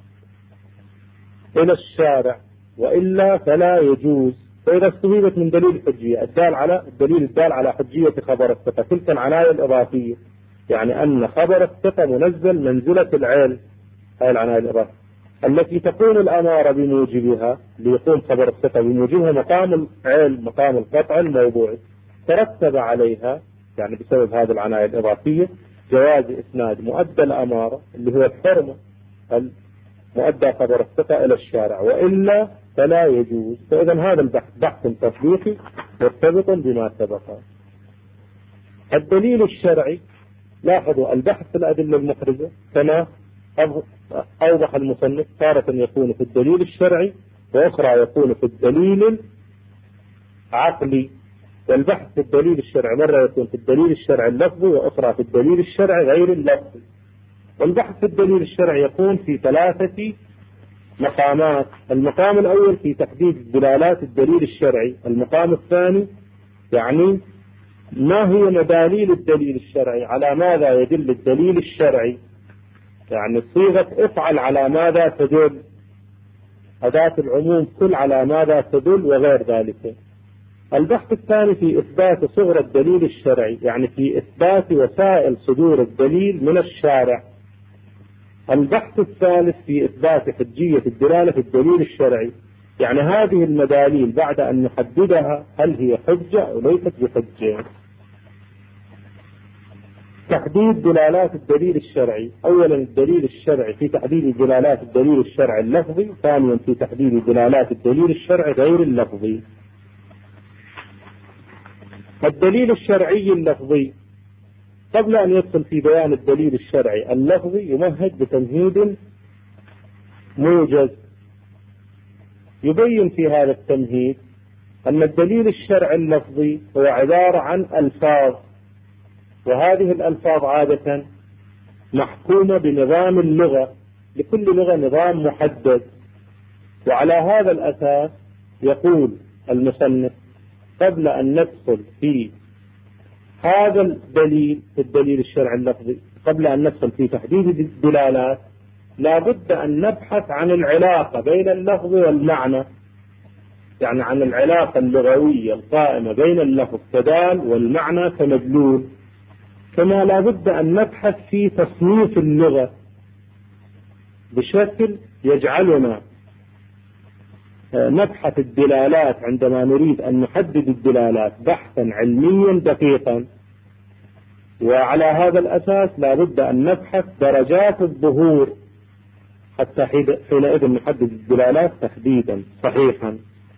إلى الشارع، وإلا فلا يجوز. فإذا استفيدت من دليل الحجية الدال على الدليل الدال على حجية خبر الثقة تلك العناية الإضافية، يعني أن خبر الثقة منزل منزلة العلم، هذه العناية الإضافية التي تكون الأمارة بموجبها ليقوم خبر الثقة بموجبها مقام العلم مقام القطع الموضوعي، ترتب عليها يعني بسبب هذه العناية الإضافية جواز إسناد مؤدى الأمارة اللي هو الحرمة مؤدى خبر الثقة إلى الشارع، وإلا فلا يجوز. فإذا هذا البحث بحث تطبيقي مرتبط بما سبق. الدليل الشرعي، لاحظوا البحث في الأدلة المحرزة كما أوضح المصنف تارة يكون في الدليل الشرعي وأخرى يكون في الدليل العقلي. والبحث في الدليل الشرعي مرة يكون في الدليل الشرعي اللفظي وأخرى في الدليل الشرعي غير اللفظي. والبحث في الدليل الشرعي يكون في ثلاثة مقامات: المقام الأول في تحديد دلالات الدليل الشرعي، المقام الثاني يعني ما هي مداليل الدليل الشرعي، على ماذا يدل الدليل الشرعي، يعني صيغة افعل على ماذا تدل، أداة العموم كل على ماذا تدل وغير ذلك. البحث الثاني في إثبات صغر الدليل الشرعي، يعني في إثبات وسائل صدور الدليل من الشارع. البحث الثالث في إثبات حجية الدلالة في الدليل الشرعي، يعني هذه المداليل بعد أن نحددها هل هي حجة أو ليست بحجة. تحديد دلالات الدليل الشرعي: أولا الدليل الشرعي في تحديد دلالات الدليل الشرعي اللفظي، ثانيا في تحديد دلالات الدليل الشرعي غير اللفظي. الدليل الشرعي اللفظي قبل أن يدخل في بيان الدليل الشرعي اللفظي يمهد بتمهيد موجز يبين في هذا التمهيد أن الدليل الشرعي اللفظي هو عبارة عن ألفاظ، وهذه الألفاظ عادة محكومة بنظام اللغة، لكل لغة نظام محدد. وعلى هذا الأساس يقول المصنف قبل أن ندخل في هذا الدليل في الدليل الشرعي اللفظي، قبل أن ندخل في تحديد الدلالات لا بد أن نبحث عن العلاقة بين اللفظ والمعنى، يعني عن العلاقة اللغوية القائمة بين اللفظ كدال والمعنى كمدلول. كما لا بد أن نبحث في تصنيف اللغة بشكل يجعلنا نبحث الدلالات عندما نريد أن نحدد الدلالات بحثا علميا دقيقا. وعلى هذا الأساس لا بد أن نبحث درجات الظهور حتى حينئذ نحدد الدلالات تحديدا صحيحا.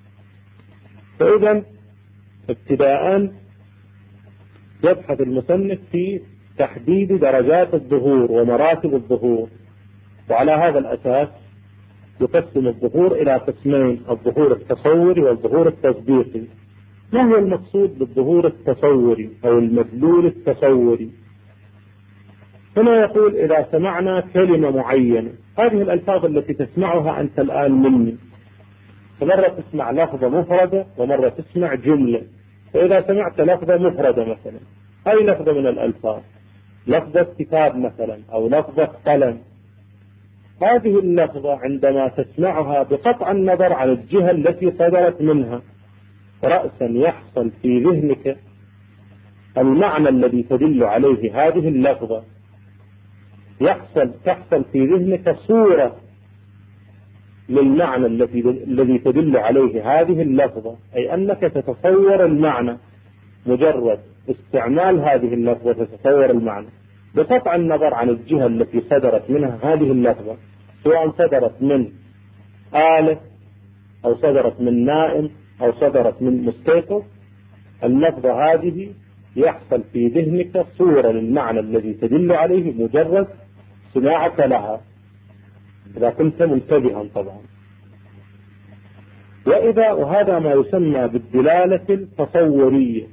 فإذا ابتداء يبحث المصنف في تحديد درجات الظهور ومراتب الظهور، وعلى هذا الأساس يقسم الظهور إلى قسمين: الظهور التصوري والظهور التصديقي. ما هو المقصود بالظهور التصوري أو المدلول التصوري؟ هنا يقول إذا سمعنا كلمة معينة، هذه الألفاظ التي تسمعها أنت الآن مني، فمرة تسمع لفظة مفردة ومرة تسمع جملة. فإذا سمعت لفظة مفردة مثلا، أي لفظة من الألفاظ، لفظة كتاب مثلا أو لفظة قلم، هذه اللفظة عندما تسمعها بقطع النظر عن الجهة التي صدرت منها رأسا يحصل في ذهنك المعنى الذي تدل عليه هذه اللفظة. يحصل تحصل في ذهنك صورة للمعنى الذي الذي تدل عليه هذه اللفظة، أي أنك تتصور المعنى، مجرد استعمال هذه اللفظة تتصور المعنى، بقطع النظر عن الجهة التي صدرت منها هذه اللفظة، سواء صدرت من آلة أو صدرت من نائم أو صدرت من مستيقظ. اللفظة هذه يحصل في ذهنك صورة للمعنى الذي تدل عليه مجرد سماعك لها، إذا كنت منتبها طبعا. وإذا وهذا ما يسمى بالدلالة التصورية.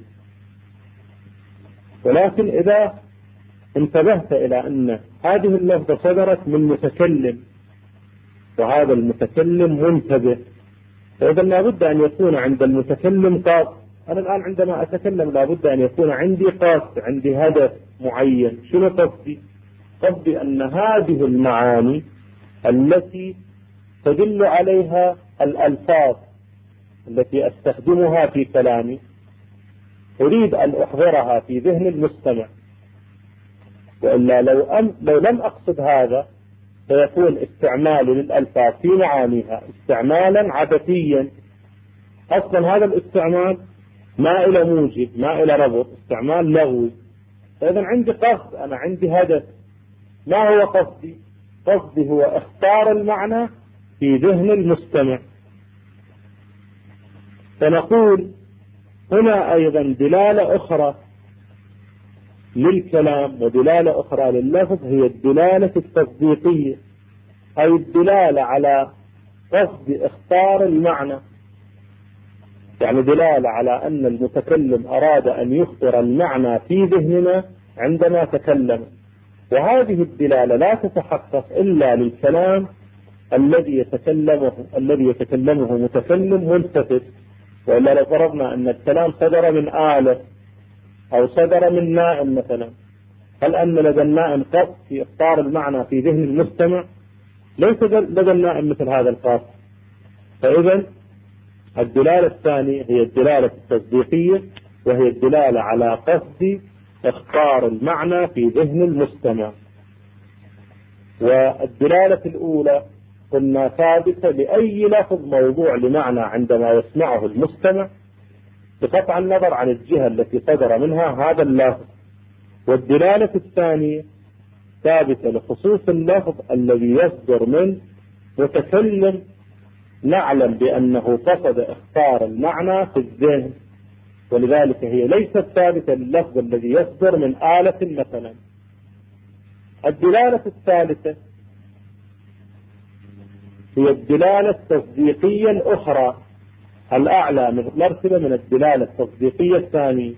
ولكن إذا انتبهت إلى أن هذه اللفظة صدرت من متكلم وهذا المتكلم منتبه، فإذا لابد أن يكون عند المتكلم قاصد. أنا الآن عندما أتكلم لابد أن يكون عندي قاصد، عندي هدف معين. شنو قصدي؟ قصدي أن هذه المعاني التي تدل عليها الألفاظ التي أستخدمها في كلامي أريد أن أحضرها في ذهن المستمع، وإلا لو, أم لو لم أقصد هذا فيكون استعمال للألفاظ في معانيها استعمالا عبثيا. أصلا هذا الاستعمال ما إلى موجب، ما إلى ربط، استعمال لغوي. فإذا عندي قصد، أنا عندي هدف. ما هو قصدي؟ قصدي هو اختار المعنى في ذهن المستمع. فنقول هنا أيضا دلالة أخرى للكلام ودلالة أخرى لللفظ هي الدلالة التصديقية، أي الدلالة على قصد اختار المعنى، يعني دلالة على أن المتكلم أراد أن يخبر المعنى في ذهننا عندما تكلم. وهذه الدلالة لا تتحقق إلا للكلام الذي يتكلمه الذي يتكلمه متكلم ملتفت. وإلا لو فرضنا أن الكلام صدر من آلة أو صدر من نائم مثلا، هل أن لدى النائم قصد في اختار المعنى في ذهن المستمع؟ ليس لدى النائم مثل هذا القصد. فإذا الدلالة الثانية هي الدلالة التصديقية، وهي الدلالة على قصد اختار المعنى في ذهن المستمع. والدلالة الأولى قلنا ثابتة لأي لفظ موضوع لمعنى عندما يسمعه المستمع بقطع النظر عن الجهة التي صدر منها هذا اللفظ. والدلالة الثانية ثابتة لخصوص اللفظ الذي يصدر من متكلم نعلم بأنه قصد اختار المعنى في الذهن، ولذلك هي ليست ثابتة لللفظ الذي يصدر من آلة مثلا. الدلالة الثالثة هي الدلالة التصديقية الأخرى الأعلى من مرتبة من الدلالة التصديقية الثانية.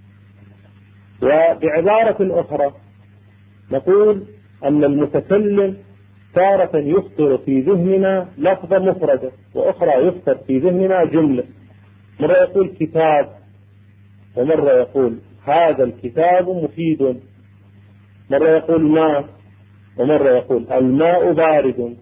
وبعبارة أخرى نقول أن المتكلم تارة يخطر في ذهننا لفظة مفردة، وأخرى يخطر في ذهننا جملة. مرة يقول كتاب، ومرة يقول هذا الكتاب مفيد، مرة يقول ماء، ومرة يقول الماء بارد.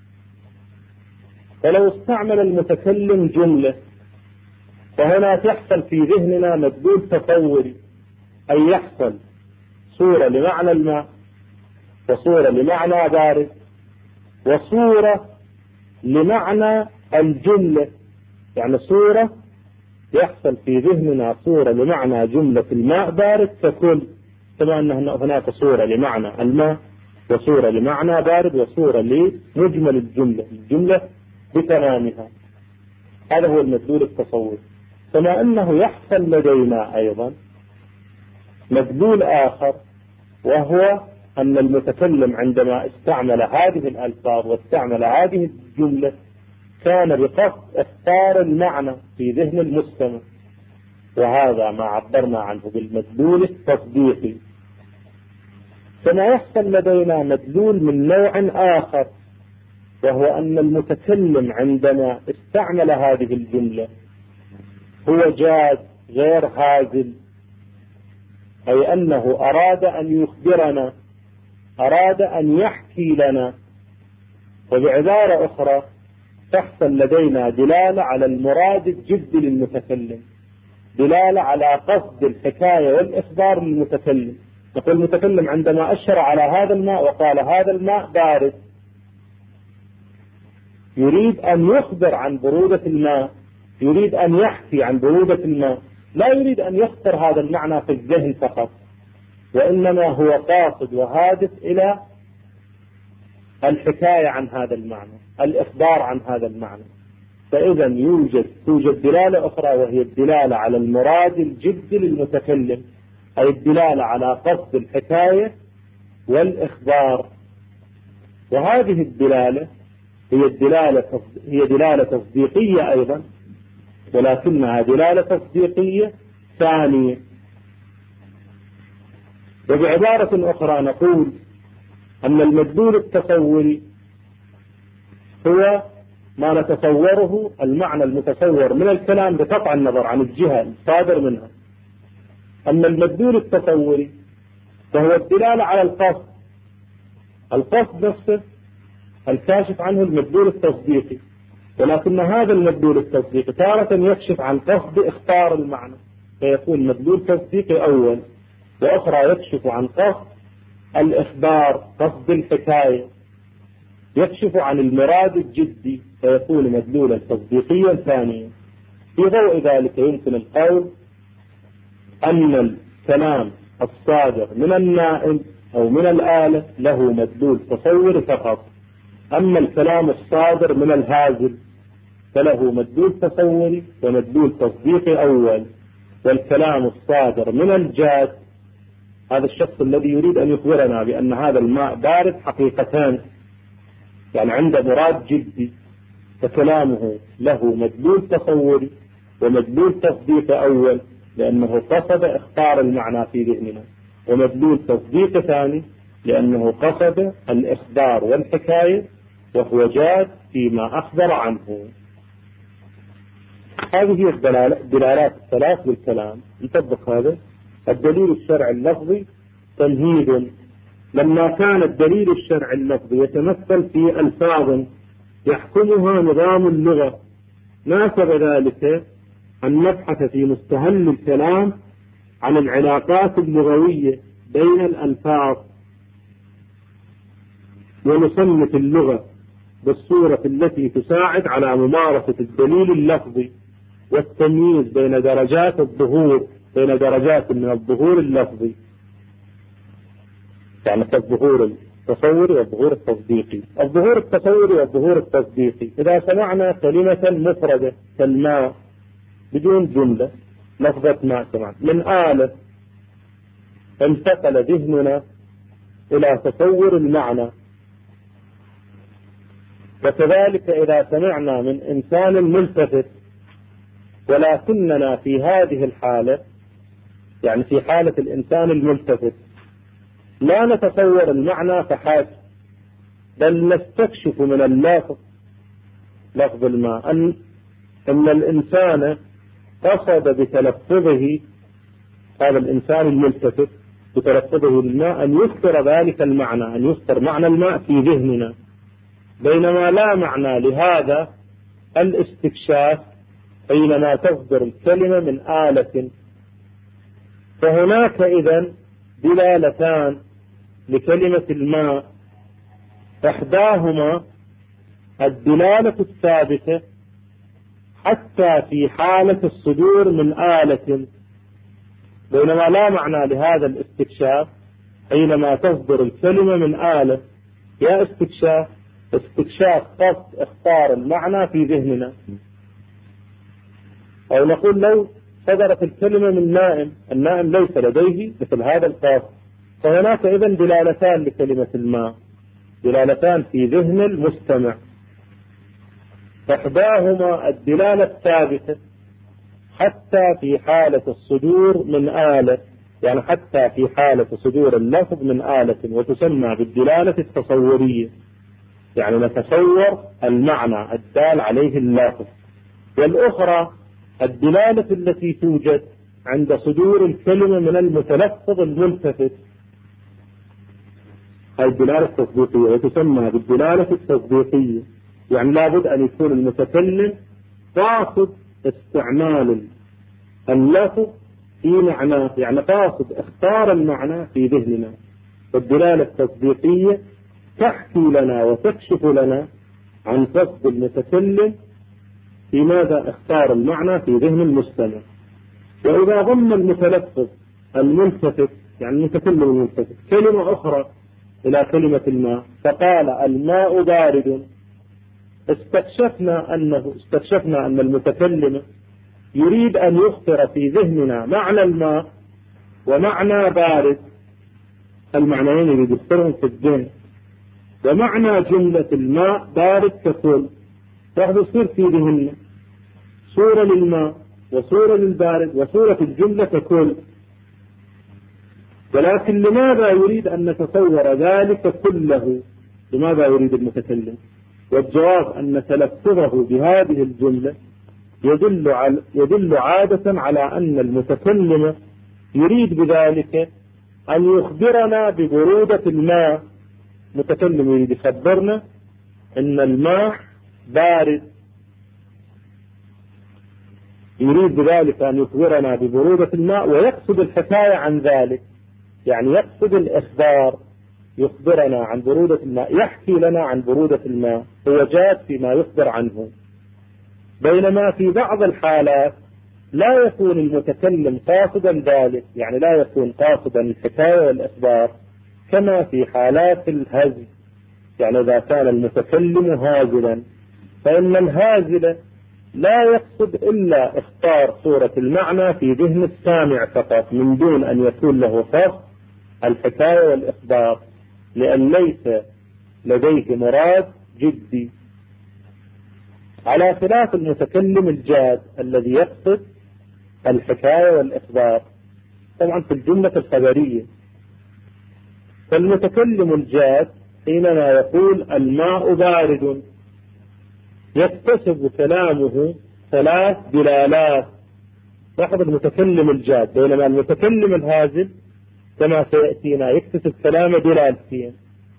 فلو استعمل المتكلم جملة فهنا تحصل في ذهننا مدلول تصوري، أي يحصل صورة لمعنى الماء، وصورة لمعنى بارد، وصورة لمعنى الجملة. يعني صورة يحصل في ذهننا صورة لمعنى جملة الماء بارد ككل، كما أن هناك صورة لمعنى الماء وصورة لمعنى بارد وصورة لمجمل الجملة الجملة بتمامها. هذا هو المدلول التصوري. كما أنه يحصل لدينا أيضا مدلول آخر، وهو أن المتكلم عندما استعمل هذه الألفاظ واستعمل هذه الجملة كان بقصد اختار المعنى في ذهن المستمع، وهذا ما عبرنا عنه بالمدلول التصديقي. كما يحصل لدينا مدلول من نوع آخر، وهو أن المتكلم عندما استعمل هذه الجملة هو جاد غير هازل، أي أنه أراد أن يخبرنا، أراد أن يحكي لنا. وبعبارة أخرى تحصل لدينا دلالة على المراد الجدي للمتكلم، دلالة على قصد الحكاية والإخبار للمتكلم. نقول المتكلم عندما أشار على هذا الماء وقال هذا الماء بارد يريد أن يخبر عن برودة الماء، يريد أن يحكي عن برودة الماء، لا يريد أن يخطر هذا المعنى في الذهن فقط، وإنما هو قاصد وهادف إلى الحكاية عن هذا المعنى، الإخبار عن هذا المعنى. فإذا يوجد توجد دلالة أخرى وهي الدلالة على المراد الجدي للمتكلم، أي الدلالة على قصد الحكاية والإخبار. وهذه الدلالة هي الدلالة هي دلالة تصديقية أيضا، ولكنها دلالة تصديقية ثانية. وبعبارة أخرى نقول أن المدلول التصوري هو ما نتصوره المعنى المتصور من الكلام بقطع النظر عن الجهة الصادر منها. أما المدلول التصوري فهو الدلالة على القصد، القصد نفسه الكاشف عنه المدلول التصديقي، ولكن هذا المدلول التصديقي تارة يكشف عن قصد اختار المعنى فيكون مدلول تصديقي أول، وأخرى يكشف عن قصد الإخبار، قصد الحكاية، يكشف عن المراد الجدي فيكون مدلولا تصديقيا ثانيا. في ضوء ذلك يمكن القول أن الكلام الصادر من النائم أو من الآلة له مدلول تصوري فقط، أما الكلام الصادر من الهازل فله مدلول تصوري ومدلول تصديقي أول. والكلام الصادر من الجاد، هذا الشخص الذي يريد أن يخبرنا بأن هذا الماء بارد حقيقتان، يعني عنده مراد جدي، فكلامه له مدلول تصوري ومدلول تصديقي أول لأنه قصد اختار المعنى في ذهننا، ومدلول تصديق ثاني لأنه قصد الإخبار والحكاية وهو جاد فيما أخبر عنه. هذه هي الدلالات الثلاث بالكلام. نطبق هذا الدليل الشرعي اللفظي تمهيد. لما كان الدليل الشرعي اللفظي يتمثل في ألفاظ يحكمها نظام اللغة، ناسب ذلك أن نبحث في مستهل الكلام عن العلاقات اللغوية بين الألفاظ، ونصنف اللغة بالصورة التي تساعد على ممارسة الدليل اللفظي والتمييز بين درجات الظهور، بين درجات من الظهور اللفظي، يعني الظهور التصوري والظهور التصديقي. الظهور التصوري والظهور التصديقي، إذا سمعنا كلمة مفردة كالماء بدون جملة، لفظة ماء سمعنا من آلة، انتقل ذهننا إلى تصور المعنى. وكذلك إذا سمعنا من إنسان ملتفت، ولكننا في هذه الحالة، يعني في حالة الإنسان الملتفت، لا نتصور المعنى فحسب، بل نستكشف من اللفظ، لفظ الماء، أن أن الإنسان قصد بتلفظه، هذا الإنسان الملتفت بتلفظه للماء، أن يذكر ذلك المعنى، أن يذكر معنى الماء في ذهننا، بينما لا معنى لهذا الاستكشاف حينما تصدر الكلمة من آلة. فهناك إذن دلالتان لكلمة الماء، إحداهما الدلالة الثابتة حتى في حالة الصدور من آلة، بينما لا معنى لهذا الاستكشاف حينما تصدر الكلمة من آلة. يا استكشاف استكشاف قصد اختار المعنى في ذهننا. أو نقول لو صدرت الكلمة من نائم، النائم ليس لديه مثل هذا القصد، فهناك إذن دلالتان لكلمة الماء، دلالتان في ذهن المستمع. إحداهما الدلالة الثابتة حتى في حالة الصدور من آلة، يعني حتى في حالة صدور اللفظ من آلة، وتسمى بالدلالة التصورية، يعني نتصور المعنى الدال عليه اللفظ. والأخرى الدلالة التي توجد عند صدور الكلمة من المتلفظ الملتفت، هذه الدلالة التصديقية، وتسمى بالدلالة التصديقية، يعني لابد أن يكون المتكلم قاصد استعمال اللفظ في معناه، يعني قاصد اختار المعنى في ذهننا. والدلالة التصديقية تحكي لنا وتكشف لنا عن قصد المتكلم في ماذا اختار المعنى في ذهن المستمع. وإذا ضم المتلفظ الملتفت، يعني المتكلم الملتفت، كلمة أخرى إلى كلمة الماء فقال الماء بارد، استكشفنا أنه استكشفنا أن المتكلم يريد أن يخطر في ذهننا معنى الماء ومعنى بارد، المعنيين يريد يخطرهم في الذهن، ومعنى جملة الماء بارد ككل، فهذا يصير في ذهننا صورة للماء وصورة للبارد وصورة الجملة ككل. ولكن لماذا يريد أن نتصور ذلك كله؟ لماذا يريد المتكلم؟ والجواب أن تلفظه بهذه الجملة يدل على يدل عادة على أن المتكلم يريد بذلك أن يخبرنا ببرودة الماء. المتكلم يريد يخبرنا أن الماء بارد، يريد بذلك أن يخبرنا ببرودة الماء، ويقصد الحكاية عن ذلك، يعني يقصد الإخبار، يخبرنا عن برودة الماء، يحكي لنا عن برودة الماء، هو جاد فيما يخبر عنه. بينما في بعض الحالات لا يكون المتكلم قاصدا ذلك، يعني لا يكون قاصدا الحكاية والإخبار، كما في حالات الهزل. يعني إذا كان المتكلم هازلا فإن الهازل لا يقصد إلا اختار صورة المعنى في ذهن السامع فقط، من دون أن يكون له قصد الحكاية والإخبار، لأن ليس لديه مراد جدي، على خلاف المتكلم الجاد الذي يقصد الحكاية والإخبار طبعا في الجملة الخبرية. فالمتكلم الجاد حينما يقول الماء بارد يكتسب كلامه ثلاث دلالات. لاحظ المتكلم الجاد، بينما المتكلم الهازل كما سيأتينا يكتسب كلام دلالتين،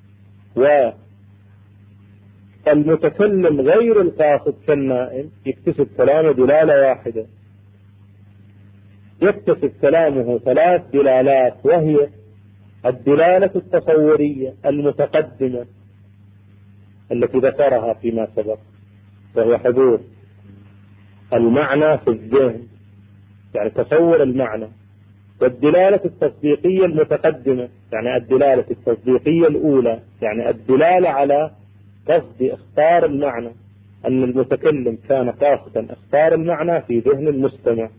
والمتكلم غير القاصد كالنائم يكتسب كلام دلالة واحدة. يكتسب كلامه ثلاث دلالات، وهي الدلالة التصورية المتقدمة التي ذكرها فيما سبق، وهي حضور المعنى في الذهن، يعني تصور المعنى. والدلالة التصديقية المتقدمة، يعني الدلالة التصديقية الأولى، يعني الدلالة على قصد اختار المعنى، أن المتكلم كان قاصدا اختار المعنى في ذهن المستمع.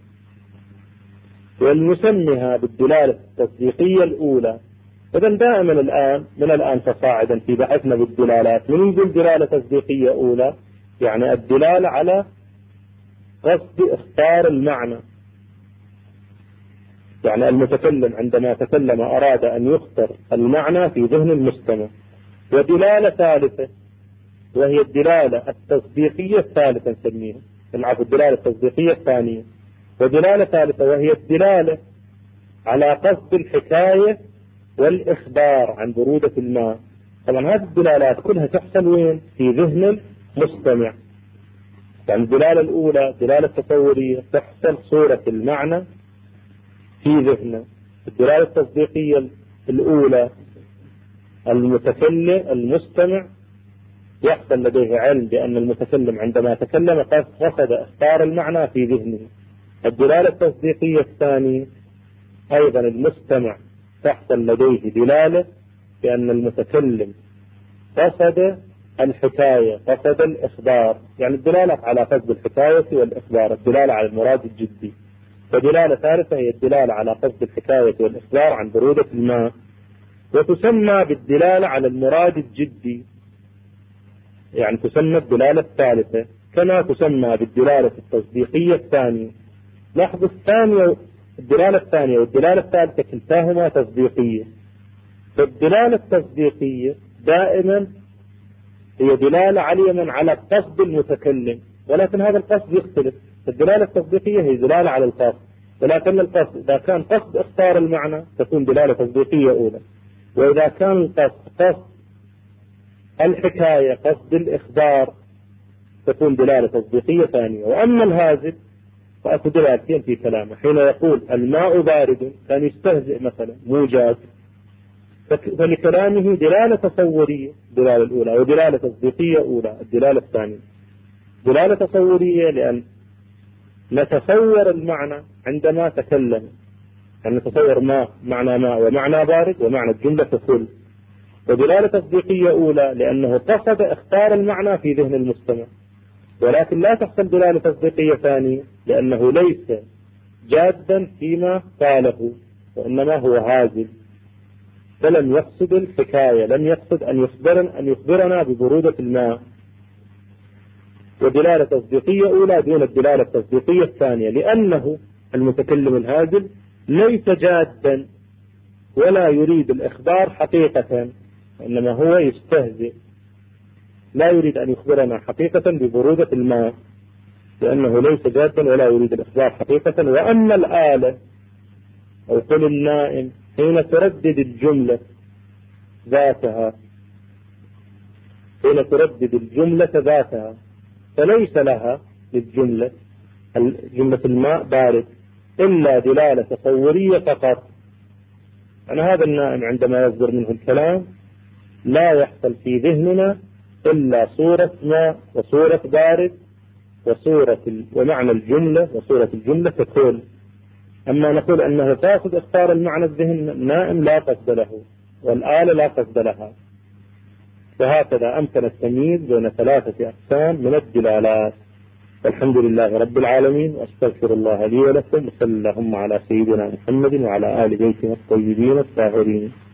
ونسميها بالدلالة التصديقية الأولى. إذا دائما الآن من الآن فصاعدا في بحثنا بالدلالات من يقول دلالة تصديقية أولى، يعني الدلالة على قصد اختار المعنى، يعني المتكلم عندما تكلم أراد أن يختار المعنى في ذهن المستمع. ودلالة ثالثة وهي الدلالة التصديقية الثالثة نسميها، نعرف الدلالة التصديقية الثانية. ودلالة ثالثة وهي الدلالة على قصد الحكاية والإخبار عن برودة الماء. طبعا هذه الدلالات كلها تحصل وين؟ في ذهن المستمع. يعني الدلالة الأولى دلالة تصورية تحصل صورة المعنى في ذهنه. الدلالة التصديقية الأولى المتكلم المستمع يحصل لديه علم بأن المتكلم عندما تكلم قد قصد اختار المعنى في ذهنه. الدلالة التصديقية الثانية أيضا المستمع تحصل لديه دلالة بأن المتكلم قصد الحكاية قصد الإخبار، يعني الدلالة على قصد الحكاية والإخبار، الدلالة على المراد الجدي. ودلالة ثالثة هي الدلالة على قصد الحكاية والإخبار عن برودة الماء، وتسمى بالدلالة على المراد الجدي، يعني تسمى الدلالة الثالثة كما تسمى بالدلالة التصديقية الثانية. لاحظوا الثانية الدلالة الثانية والدلالة الثالثة كلتاهما تصديقية. فالدلالة التصديقية دائما هي دلالة عليا على قصد المتكلم، ولكن هذا القصد يختلف. الدلالة التصديقية هي دلالة على القصد، ولكن القصد إذا كان قصد اختار المعنى تكون دلالة تصديقية أولى، وإذا كان القصد قصد الحكاية قصد الإخبار تكون دلالة تصديقية ثانية. وأما الهازل وأكو دلالتين في كلامه. حين يقول الماء بارد كان يستهزئ مثلا مو جاد، فلكلامه دلالة تصورية الدلالة الأولى، ودلالة تصديقية أولى الدلالة الثانية. دلالة تصورية لأن نتصور المعنى عندما تكلم، أن نتصور ما معنى ماء ومعنى بارد ومعنى الجملة ككل. ودلالة تصديقية أولى لأنه قصد اختار المعنى في ذهن المستمع، ولكن لا تحصل دلالة تصديقية ثانية لأنه ليس جادا فيما قاله، وإنما هو هازل، فلم يقصد الحكاية، لم يقصد أن يخبرنا, أن يخبرنا ببرودة الماء. ودلالة تصديقية أولى دون الدلالة التصديقية الثانية، لأنه المتكلم الهازل ليس جادا ولا يريد الإخبار حقيقة، إنما هو يستهزئ، لا يريد أن يخبرنا حقيقة ببرودة الماء، لأنه ليس جادا ولا يريد الإخبار حقيقة. وأما الآلة أو قل النائم حين تردد الجملة ذاتها، حين تردد الجملة ذاتها فليس لها للجملة جملة الماء بارد إلا دلالة تصورية فقط. أنا هذا النائم عندما يصدر منه الكلام لا يحصل في ذهننا إلا صورة ماء وصورة بارد وصورة ومعنى الجملة وصورة الجملة ككل. أما نقول أنه قاصد اختار المعنى الذهن، النائم لا قصد له والآلة لا قصد لها. فهكذا أمكن التمييز بين ثلاثة أقسام من الدلالات. والحمد لله رب العالمين، وأستغفر الله لي ولكم، وصلى اللهم على سيدنا محمد وعلى آل بيته الطيبين الطاهرين.